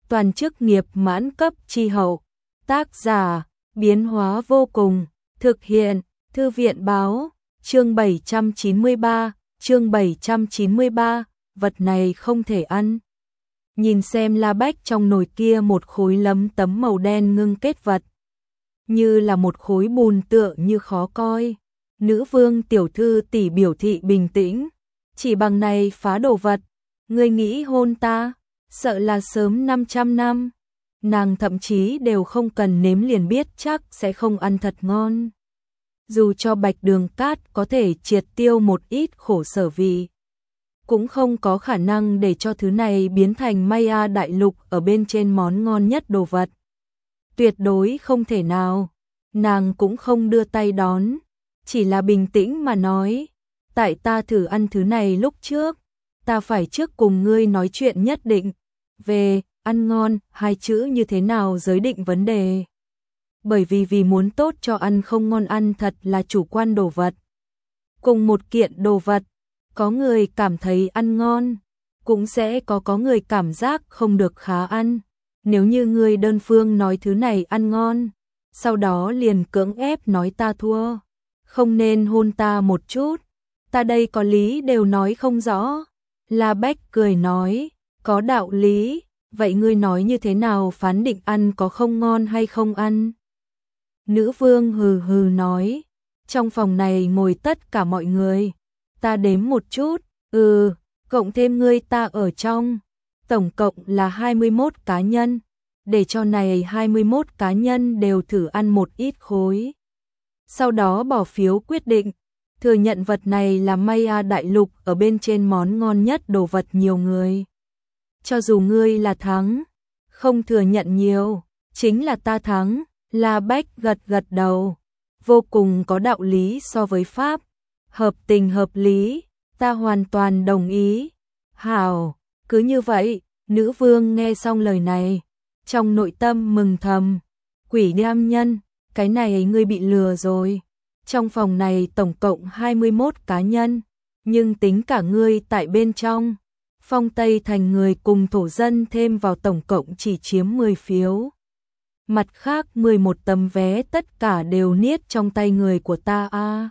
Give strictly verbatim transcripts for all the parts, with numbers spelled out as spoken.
toàn chức nghiệp mãn cấp chi hậu. Tác giả, biến hóa vô cùng, thực hiện, Thư viện báo, chương bảy trăm chín mươi ba, chương bảy trăm chín mươi ba, vật này không thể ăn. Nhìn xem La Bách trong nồi kia một khối lấm tấm màu đen ngưng kết vật, như là một khối bùn tựa như khó coi. Nữ vương tiểu thư tỷ biểu thị bình tĩnh, chỉ bằng này phá đồ vật, ngươi nghĩ hôn ta, sợ là sớm năm trăm năm. Nàng thậm chí đều không cần nếm liền biết chắc sẽ không ăn thật ngon. Dù cho Bạch Đường Cát có thể triệt tiêu một ít khổ sở vị, cũng không có khả năng để cho thứ này biến thành Maya đại lục ở bên trên món ngon nhất đồ vật. Tuyệt đối không thể nào. Nàng cũng không đưa tay đón, chỉ là bình tĩnh mà nói, tại ta thử ăn thứ này lúc trước, ta phải trước cùng ngươi nói chuyện nhất định, về ăn ngon, hai chữ như thế nào giới định vấn đề. Bởi vì vì muốn tốt cho ăn không ngon ăn thật là chủ quan đồ vật. Cùng một kiện đồ vật, có người cảm thấy ăn ngon, cũng sẽ có có người cảm giác không được khá ăn. Nếu như ngươi đơn phương nói thứ này ăn ngon, sau đó liền cưỡng ép nói ta thua, không nên hôn ta một chút, ta đây có lý đều nói không rõ. La Bách cười nói, có đạo lý, vậy ngươi nói như thế nào phán định ăn có không ngon hay không ăn? Nữ vương hừ hừ nói, trong phòng này ngồi tất cả mọi người, ta đếm một chút, ừ, cộng thêm ngươi ta ở trong, tổng cộng là hai mươi mốt cá nhân, để cho này hai mươi mốt cá nhân đều thử ăn một ít khối. Sau đó bỏ phiếu quyết định, thừa nhận vật này là Maya đại lục ở bên trên món ngon nhất đồ vật nhiều người. Cho dù ngươi là thắng, không thừa nhận nhiều, chính là ta thắng. La Bách gật gật đầu, vô cùng có đạo lý so với Pháp, hợp tình hợp lý, ta hoàn toàn đồng ý. Hảo, cứ như vậy. Nữ vương nghe xong lời này, trong nội tâm mừng thầm, quỷ nam nhân, cái này ngươi bị lừa rồi. Trong phòng này tổng cộng hai mươi mốt cá nhân, nhưng tính cả ngươi tại bên trong, Phong Tây thành người cùng thổ dân thêm vào tổng cộng chỉ chiếm mười phiếu. Mặt khác mười một tấm vé tất cả đều niết trong tay người của ta a. À,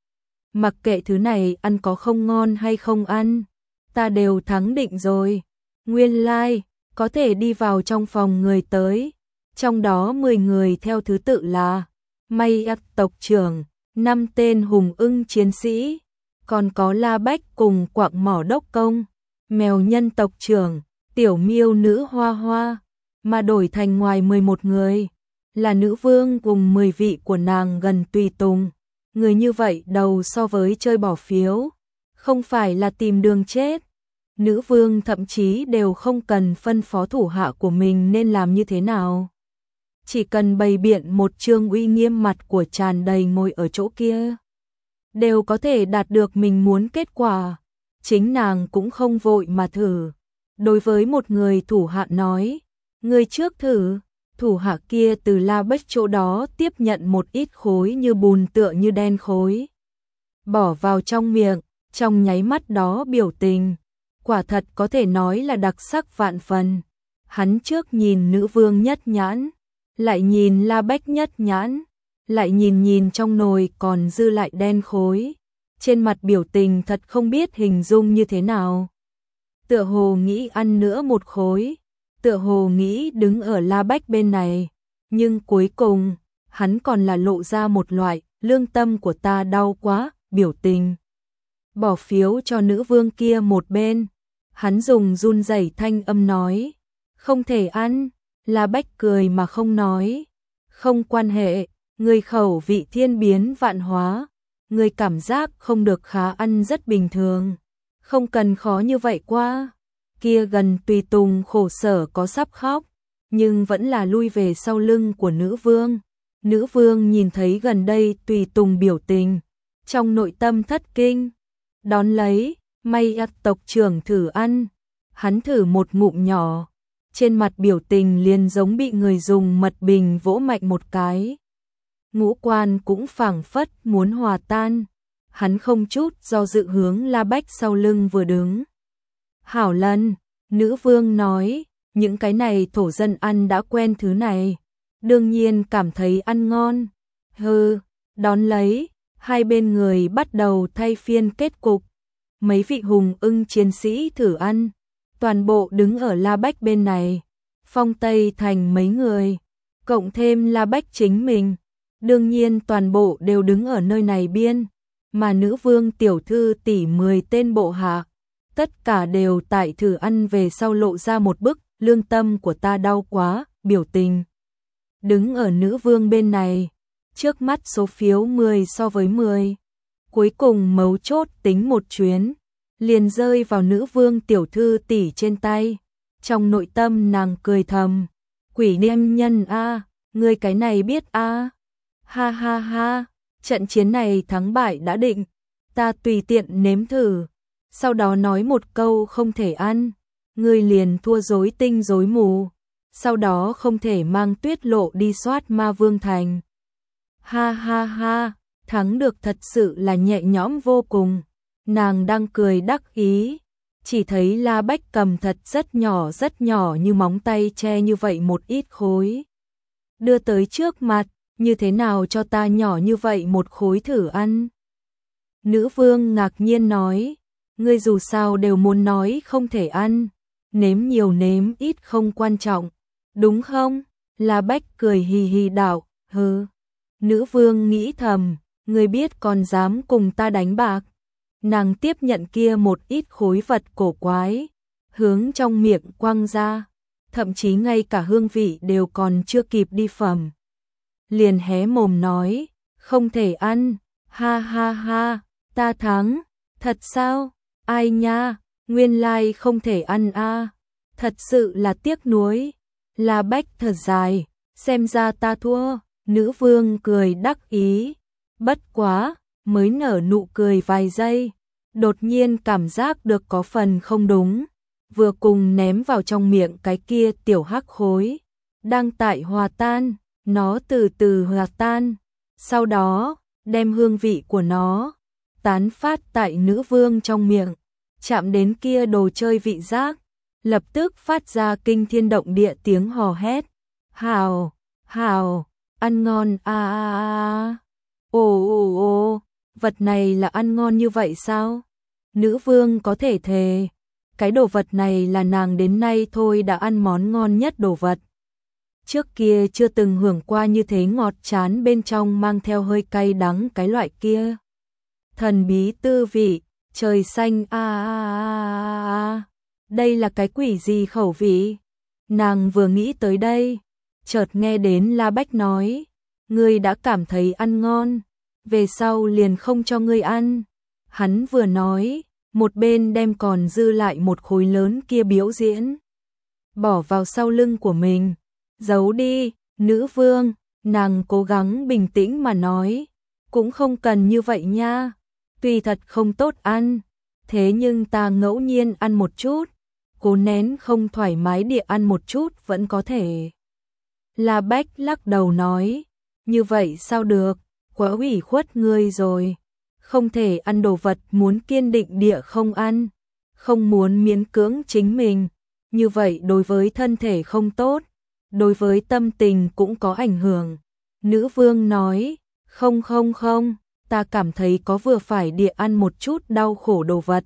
mặc kệ thứ này ăn có không ngon hay không ăn, ta đều thắng định rồi. Nguyên lai, like, có thể đi vào trong phòng người tới, trong đó mười người theo thứ tự là Maya tộc trưởng, năm tên hùng ưng chiến sĩ, còn có La Bách cùng Quạng Mỏ đốc công, mèo nhân tộc trưởng, tiểu miêu nữ Hoa Hoa, mà đổi thành ngoài mười một người, là nữ vương cùng mười vị của nàng gần tùy tùng. Người như vậy đầu so với chơi bỏ phiếu, không phải là tìm đường chết. Nữ vương thậm chí đều không cần phân phó thủ hạ của mình nên làm như thế nào. Chỉ cần bày biện một trương uy nghiêm mặt của tràn đầy ngồi ở chỗ kia, đều có thể đạt được mình muốn kết quả. Chính nàng cũng không vội mà thử. Đối với một người thủ hạ nói, người trước thử. Thủ hạ kia từ La Bách chỗ đó tiếp nhận một ít khối như bùn tựa như đen khối, bỏ vào trong miệng, trong nháy mắt đó biểu tình, quả thật có thể nói là đặc sắc vạn phần. Hắn trước nhìn nữ vương nhất nhãn, lại nhìn La Bách nhất nhãn, lại nhìn nhìn trong nồi còn dư lại đen khối, trên mặt biểu tình thật không biết hình dung như thế nào. Tựa hồ nghĩ ăn nữa một khối, tựa hồ nghĩ đứng ở La Bách bên này, nhưng cuối cùng, hắn còn là lộ ra một loại lương tâm của ta đau quá biểu tình. Bỏ phiếu cho nữ vương kia một bên, hắn dùng run rẩy thanh âm nói, không thể ăn. La Bách cười mà không nói, không quan hệ, người khẩu vị thiên biến vạn hóa, người cảm giác không được khá ăn rất bình thường, không cần khó như vậy qua. Kia gần tùy tùng khổ sở có sắp khóc, nhưng vẫn là lui về sau lưng của nữ vương. Nữ vương nhìn thấy gần đây tùy tùng biểu tình, trong nội tâm thất kinh, đón lấy, Maya tộc trưởng thử ăn, hắn thử một ngụm nhỏ, trên mặt biểu tình liền giống bị người dùng mật bình vỗ mạnh một cái. Ngũ quan cũng phảng phất muốn hòa tan, hắn không chút do dự hướng La Bách sau lưng vừa đứng. Hảo lần, nữ vương nói, những cái này thổ dân ăn đã quen thứ này, đương nhiên cảm thấy ăn ngon. Hừ, đón lấy, hai bên người bắt đầu thay phiên kết cục. Mấy vị hùng ưng chiến sĩ thử ăn, toàn bộ đứng ở La Bách bên này. Phong Tây Thành mấy người, cộng thêm La Bách chính mình, đương nhiên toàn bộ đều đứng ở nơi này biên, mà nữ vương tiểu thư tỷ mười tên bộ hạ, tất cả đều tại thử ăn về sau lộ ra một bức lương tâm của ta đau quá biểu tình. Đứng ở nữ vương bên này, trước mắt số phiếu mười so với mười. Cuối cùng mấu chốt tính một chuyến, liền rơi vào nữ vương tiểu thư tỷ trên tay. Trong nội tâm nàng cười thầm, quỷ niệm nhân a, ngươi cái này biết a. Ha ha ha, trận chiến này thắng bại đã định, ta tùy tiện nếm thử, sau đó nói một câu không thể ăn, ngươi liền thua rối tinh rối mù, sau đó không thể mang Tuyết Lộ đi soát Ma Vương Thành. Ha ha ha, thắng được thật sự là nhẹ nhõm vô cùng. Nàng đang cười đắc ý, chỉ thấy La Bách cầm thật rất nhỏ rất nhỏ như móng tay che như vậy một ít khối. Đưa tới trước mặt, như thế nào cho ta nhỏ như vậy một khối thử ăn. Nữ vương ngạc nhiên nói, ngươi dù sao đều muốn nói không thể ăn, nếm nhiều nếm ít không quan trọng, đúng không? La Bách cười hì hì đạo, hừ. Nữ vương nghĩ thầm, ngươi biết còn dám cùng ta đánh bạc. Nàng tiếp nhận kia một ít khối vật cổ quái, hướng trong miệng quăng ra, thậm chí ngay cả hương vị đều còn chưa kịp đi phẩm. Liền hé mồm nói, không thể ăn, ha ha ha, ta thắng, thật sao, ai nha, nguyên lai không thể ăn a, thật sự là tiếc nuối. La Bách thật dài, xem ra ta thua, nữ vương cười đắc ý, bất quá, mới nở nụ cười vài giây, đột nhiên cảm giác được có phần không đúng, vừa cùng ném vào trong miệng cái kia tiểu hắc khối, đang tại hòa tan, nó từ từ hòa tan, sau đó, đem hương vị của nó tán phát tại nữ vương trong miệng, chạm đến kia đồ chơi vị giác, lập tức phát ra kinh thiên động địa tiếng hò hét, hào, hào, ăn ngon a a a. Ồ ồ ồ, vật này là ăn ngon như vậy sao? Nữ vương có thể thề, cái đồ vật này là nàng đến nay thôi đã ăn món ngon nhất đồ vật. Trước kia chưa từng hưởng qua như thế ngọt chán bên trong mang theo hơi cay đắng cái loại kia. Thần bí tư vị, trời xanh a a a a. Đây là cái quỷ gì khẩu vị? Nàng vừa nghĩ tới đây, chợt nghe đến La Bách nói, ngươi đã cảm thấy ăn ngon, về sau liền không cho ngươi ăn. Hắn vừa nói, một bên đem còn dư lại một khối lớn kia biểu diễn, bỏ vào sau lưng của mình, giấu đi, nữ vương, nàng cố gắng bình tĩnh mà nói, cũng không cần như vậy nha, tuy thật không tốt ăn, thế nhưng ta ngẫu nhiên ăn một chút, cố nén không thoải mái địa ăn một chút vẫn có thể. La Bách lắc đầu nói, như vậy sao được, quá ủy khuất ngươi rồi, không thể ăn đồ vật muốn kiên định địa không ăn, không muốn miễn cưỡng chính mình, như vậy đối với thân thể không tốt, đối với tâm tình cũng có ảnh hưởng. Nữ vương nói, không không không, ta cảm thấy có vừa phải địa ăn một chút đau khổ đồ vật.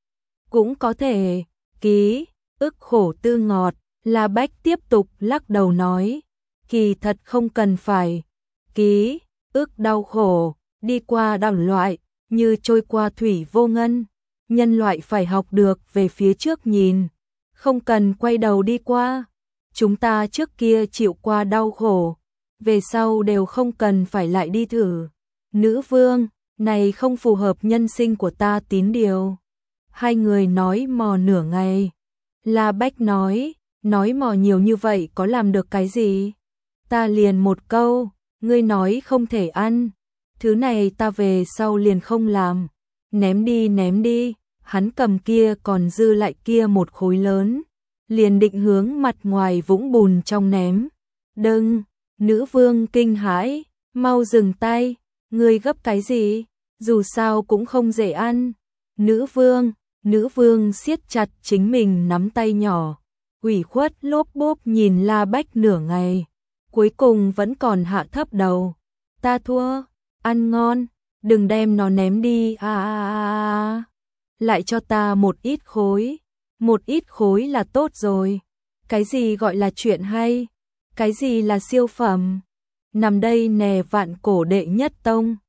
Cũng có thể, ký, ức khổ tư ngọt, La Bách tiếp tục lắc đầu nói, kỳ thật không cần phải, ký, ức đau khổ, đi qua đẳng loại, như trôi qua thủy vô ngân, nhân loại phải học được về phía trước nhìn, không cần quay đầu đi qua. Chúng ta trước kia chịu qua đau khổ, về sau đều không cần phải lại đi thử. Nữ vương, này không phù hợp nhân sinh của ta tín điều. Hai người nói mò nửa ngày. La Bách nói, nói mò nhiều như vậy có làm được cái gì? Ta liền một câu, ngươi nói không thể ăn. Thứ này ta về sau liền không làm. Ném đi ném đi, hắn cầm kia còn dư lại kia một khối lớn. Liền định hướng mặt ngoài vũng bùn trong ném. Đừng, nữ vương kinh hãi, mau dừng tay, ngươi gấp cái gì, dù sao cũng không dễ ăn. Nữ vương, nữ vương siết chặt chính mình nắm tay nhỏ, ủy khuất lốp bốp nhìn La Bách nửa ngày, cuối cùng vẫn còn hạ thấp đầu. Ta thua, ăn ngon, đừng đem nó ném đi à, à, à, à. Lại cho ta một ít khối, một ít khối là tốt rồi. Cái gì gọi là chuyện hay, cái gì là siêu phẩm. Nằm đây nè vạn cổ đệ nhất tông.